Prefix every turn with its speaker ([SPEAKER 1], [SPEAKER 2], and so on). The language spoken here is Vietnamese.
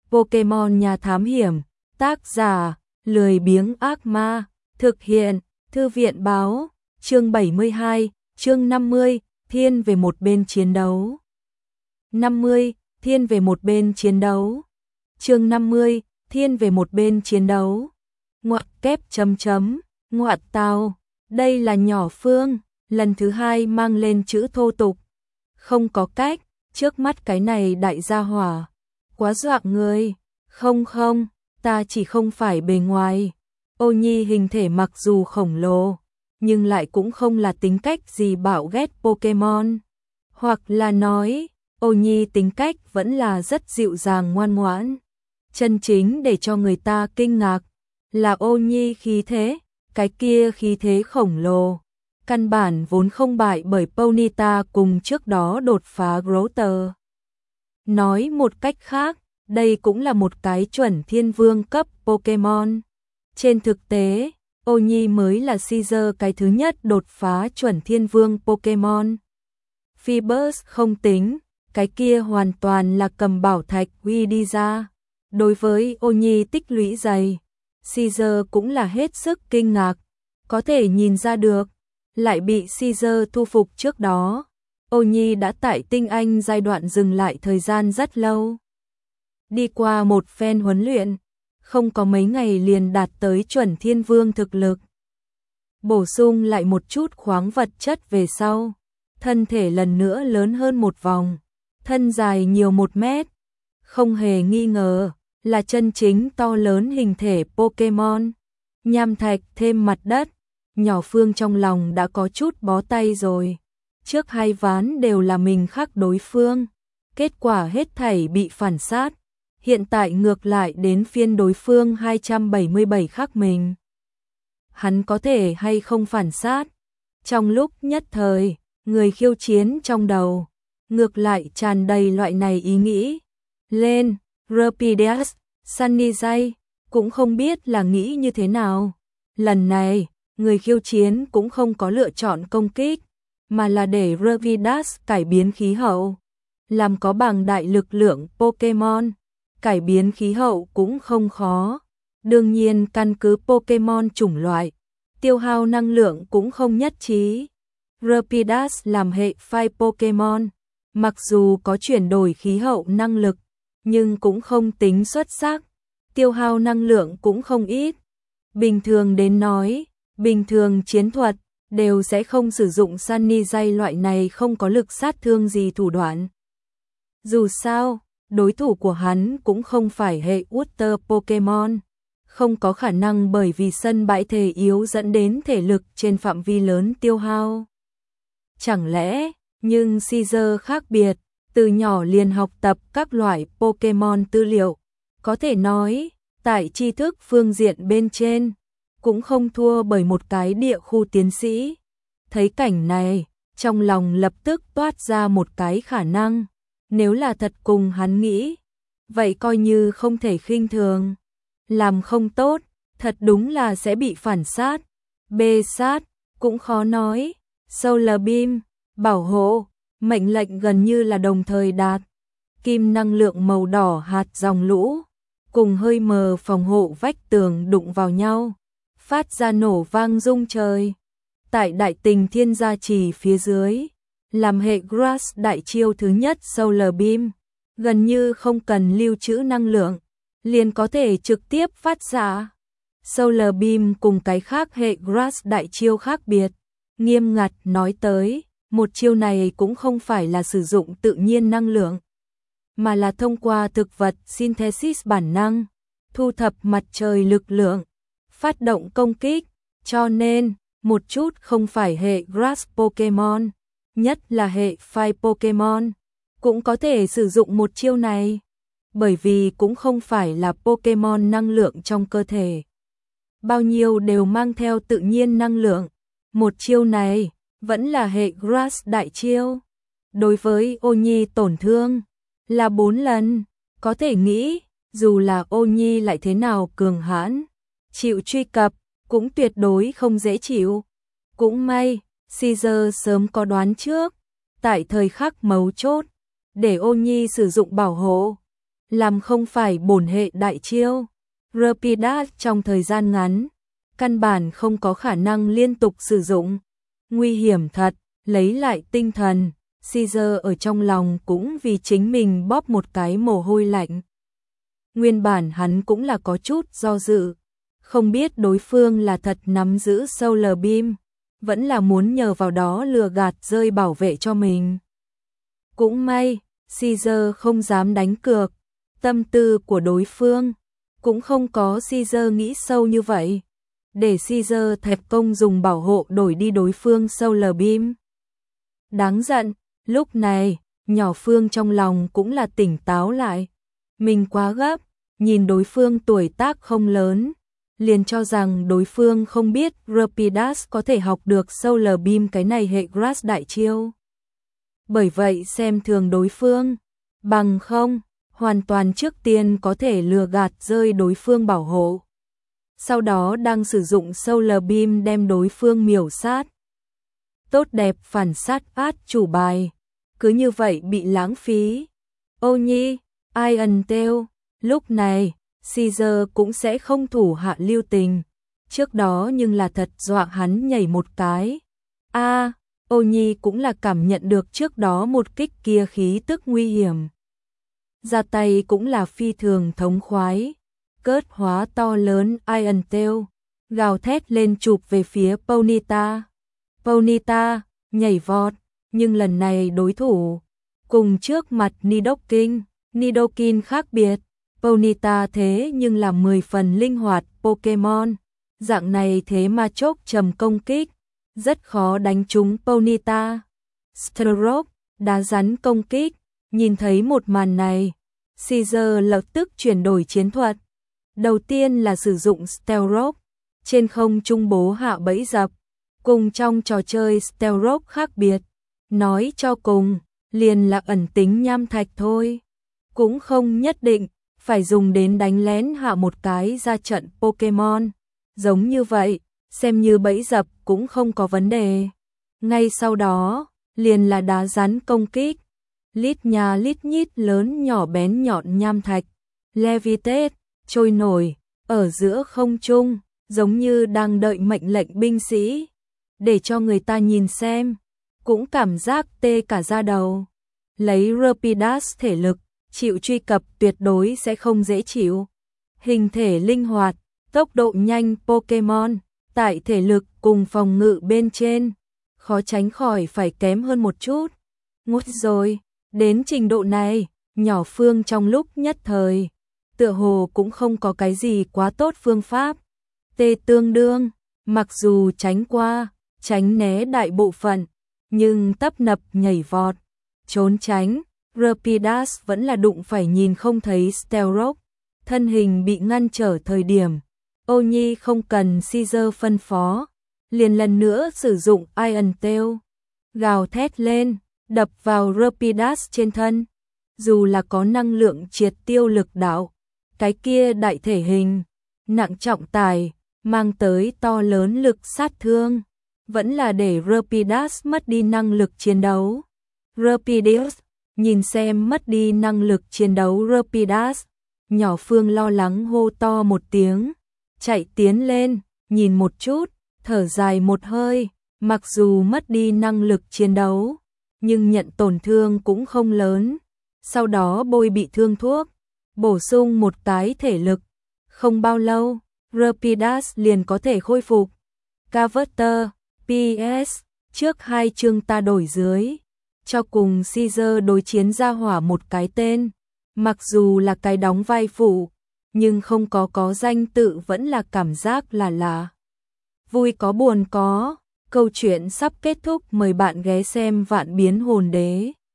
[SPEAKER 1] Pokemon nhà thám hiểm, tác giả, lười biếng ác ma, thực hiện, thư viện báo, chương 72, chương 50, thiên về một bên chiến đấu. 50, thiên về một bên chiến đấu. Chương 50, thiên về một bên chiến đấu. Ngoặc kép chấm chấm, ngoại tào, đây là nhỏ Phương, lần thứ hai mang lên chữ thô tục. Không có cách, trước mắt cái này đại gia hỏa, quá dọa người. Không, ta chỉ không phải bề ngoài. Ô Nhi hình thể mặc dù khổng lồ, nhưng lại cũng không là tính cách gì bạo ghét Pokemon. Hoặc là nói, Ô Nhi tính cách vẫn là rất dịu dàng ngoan ngoãn. Chân chính để cho người ta kinh ngạc là Ô Nhi khí thế, cái kia khí thế khổng lồ. Căn bản vốn không bại bởi Ponyta cùng trước đó đột phá Grotter. Nói một cách khác, đây cũng là một cái chuẩn thiên vương cấp Pokemon. Trên thực tế, Ô Nhi mới là Caesar cái thứ nhất đột phá chuẩn thiên vương Pokemon. Phoebus không tính, cái kia hoàn toàn là cầm bảo thạch huy đi ra. Đối với Ô Nhi tích lũy dày, Caesar cũng là hết sức kinh ngạc, có thể nhìn ra được, lại bị Caesar thu phục trước đó. Ô Nhi đã tại tinh anh giai đoạn dừng lại thời gian rất lâu. Đi qua một phen huấn luyện, không có mấy ngày liền đạt tới chuẩn thiên vương thực lực. Bổ sung lại một chút khoáng vật chất về sau, thân thể lần nữa lớn hơn một vòng, thân dài nhiều 1 mét. Không hề nghi ngờ, là chân chính to lớn hình thể Pokemon. Nham thạch thêm mặt đất, nhỏ Phương trong lòng đã có chút bó tay rồi. Trước 2 ván đều là mình khắc đối phương, kết quả hết thảy bị phản sát. Hiện tại ngược lại đến phiên đối phương 277 khắc mình. Hắn có thể hay không phản sát? Trong lúc nhất thời, người khiêu chiến trong đầu, ngược lại tràn đầy loại này ý nghĩ. Lên, Rapidash, Sunnyzai, cũng không biết là nghĩ như thế nào. Lần này, người khiêu chiến cũng không có lựa chọn công kích, mà là để Rapidash cải biến khí hậu. Làm có bằng đại lực lượng Pokemon, cải biến khí hậu cũng không khó. Đương nhiên căn cứ Pokemon chủng loại, tiêu hao năng lượng cũng không nhất trí. Rapidash làm hệ phai Pokemon, mặc dù có chuyển đổi khí hậu năng lực, nhưng cũng không tính xuất sắc, tiêu hao năng lượng cũng không ít. Bình thường đến nói, bình thường chiến thuật đều sẽ không sử dụng Sunnyzai loại này không có lực sát thương gì thủ đoạn. Dù sao, đối thủ của hắn cũng không phải hệ Water Pokemon, không có khả năng bởi vì sân bãi thể yếu dẫn đến thể lực trên phạm vi lớn tiêu hao. Chẳng lẽ, nhưng Caesar khác biệt, từ nhỏ liền học tập các loại Pokemon tư liệu, có thể nói, tại tri thức phương diện bên trên, cũng không thua bởi một cái địa khu tiến sĩ. Thấy cảnh này, trong lòng lập tức toát ra một cái khả năng, nếu là thật cùng hắn nghĩ, vậy coi như không thể khinh thường. Làm không tốt, thật đúng là sẽ bị phản sát. Bê sát, cũng khó nói. Solar Beam, bảo hộ, mệnh lệnh gần như là đồng thời đạt. Kim năng lượng màu đỏ hạt dòng lũ, cùng hơi mờ phòng hộ vách tường đụng vào nhau, phát ra nổ vang rung trời. Tại đại tình thiên gia trì phía dưới, làm hệ Grass đại chiêu thứ nhất Solar Beam, gần như không cần lưu trữ năng lượng, liền có thể trực tiếp phát ra. Solar Beam cùng cái khác hệ Grass đại chiêu khác biệt, nghiêm ngặt nói tới, một chiêu này cũng không phải là sử dụng tự nhiên năng lượng, mà là thông qua thực vật synthesis bản năng, thu thập mặt trời lực lượng, phát động công kích, cho nên, một chút không phải hệ Grass Pokemon, nhất là hệ Fire Pokemon, cũng có thể sử dụng một chiêu này, bởi vì cũng không phải là Pokemon năng lượng trong cơ thể. Bao nhiêu đều mang theo tự nhiên năng lượng, một chiêu này, vẫn là hệ Grass đại chiêu. Đối với Ô Nhi tổn thương, là 4 lần, có thể nghĩ, dù là Ô Nhi lại thế nào cường hãn, chịu truy cập, cũng tuyệt đối không dễ chịu. Cũng may, Caesar sớm có đoán trước, tại thời khắc mấu chốt, để Ô Nhi sử dụng bảo hộ. làm không phải bổn hệ đại chiêu. Rapidash trong thời gian ngắn, căn bản không có khả năng liên tục sử dụng. Nguy hiểm thật, lấy lại tinh thần, Caesar ở trong lòng cũng vì chính mình bóp một cái mồ hôi lạnh. Nguyên bản hắn cũng là có chút do dự, không biết đối phương là thật nắm giữ Solar Beam, vẫn là muốn nhờ vào đó lừa gạt rơi bảo vệ cho mình. Cũng may, Caesar không dám đánh cược, tâm tư của đối phương cũng không có Caesar nghĩ sâu như vậy, để Caesar thẹp công dùng bảo hộ đổi đi đối phương Solar Beam. Đáng giận, lúc này, nhỏ Phương trong lòng cũng là tỉnh táo lại. Mình quá gấp, nhìn đối phương tuổi tác không lớn, liền cho rằng đối phương không biết Rapidash có thể học được Solar Beam cái này hệ Grass đại chiêu. Bởi vậy xem thường đối phương, bằng không, hoàn toàn trước tiên có thể lừa gạt rơi đối phương bảo hộ. Sau đó đang sử dụng Solar Beam đem đối phương miểu sát. Tốt đẹp phản sát át chủ bài, cứ như vậy bị lãng phí. Ô nhi, Iron Tail, lúc này, Caesar cũng sẽ không thủ hạ lưu tình. Trước đó nhưng là thật dọa hắn nhảy một cái. Ô nhi cũng là cảm nhận được trước đó một kích kia khí tức nguy hiểm. Ra tay cũng là phi thường thống khoái. Cớt hóa to lớn Iron Tail, gào thét lên chụp về phía Ponyta. Ponyta nhảy vọt, nhưng lần này đối thủ cùng trước mặt Nidoking khác biệt. Ponyta thế nhưng là 10 phần linh hoạt Pokemon, dạng này thế mà chốc trầm công kích, rất khó đánh trúng Ponyta. Stealth, đá rắn công kích, nhìn thấy một màn này, Caesar lập tức chuyển đổi chiến thuật. Đầu tiên là sử dụng Stealth, trên không trung bố hạ bẫy dập, cùng trong trò chơi Stealth khác biệt, nói cho cùng, liền là ẩn tính nham thạch thôi, cũng không nhất định phải dùng đến đánh lén hạ một cái ra trận Pokemon, giống như vậy, xem như bẫy dập cũng không có vấn đề. Ngay sau đó, liền là đá rắn công kích, lít nhà lít nhít lớn nhỏ bén nhọn nham thạch, levitate, trôi nổi, ở giữa không trung, giống như đang đợi mệnh lệnh binh sĩ, để cho người ta nhìn xem, cũng cảm giác tê cả da đầu. Lấy Rapidash thể lực, chịu truy cập tuyệt đối sẽ không dễ chịu. Hình thể linh hoạt, tốc độ nhanh Pokemon, tại thể lực cùng phòng ngự bên trên, khó tránh khỏi phải kém hơn một chút. Ngút rồi, đến trình độ này, nhỏ Phương trong lúc nhất thời, tựa hồ cũng không có cái gì quá tốt phương pháp. Tê tương đương, mặc dù tránh qua, tránh né đại bộ phận, nhưng tấp nập nhảy vọt, trốn tránh, Rapidash vẫn là đụng phải nhìn không thấy Stealth, thân hình bị ngăn trở thời điểm. Ô nhi không cần Caesar phân phó, liền lần nữa sử dụng Iron Tail, gào thét lên, đập vào Rapidash trên thân. Dù là có năng lượng triệt tiêu lực đạo, cái kia đại thể hình, nặng trọng tài, mang tới to lớn lực sát thương, vẫn là để Rapidash mất đi năng lực chiến đấu. Rapidash, nhìn xem mất đi năng lực chiến đấu Rapidash, nhỏ Phương lo lắng hô to một tiếng, chạy tiến lên, nhìn một chút, thở dài một hơi, mặc dù mất đi năng lực chiến đấu, nhưng nhận tổn thương cũng không lớn. Sau đó bôi bị thương thuốc, bổ sung một cái thể lực, không bao lâu, Rapidash liền có thể khôi phục. Carver, PS, trước 2 chương ta đổi dưới, cho cùng Caesar đối chiến ra hỏa một cái tên, mặc dù là cái đóng vai phụ, nhưng không có danh tự vẫn là cảm giác là lạ. Vui có buồn có, câu chuyện sắp kết thúc, mời bạn ghé xem Vạn Biến Hồn Đế.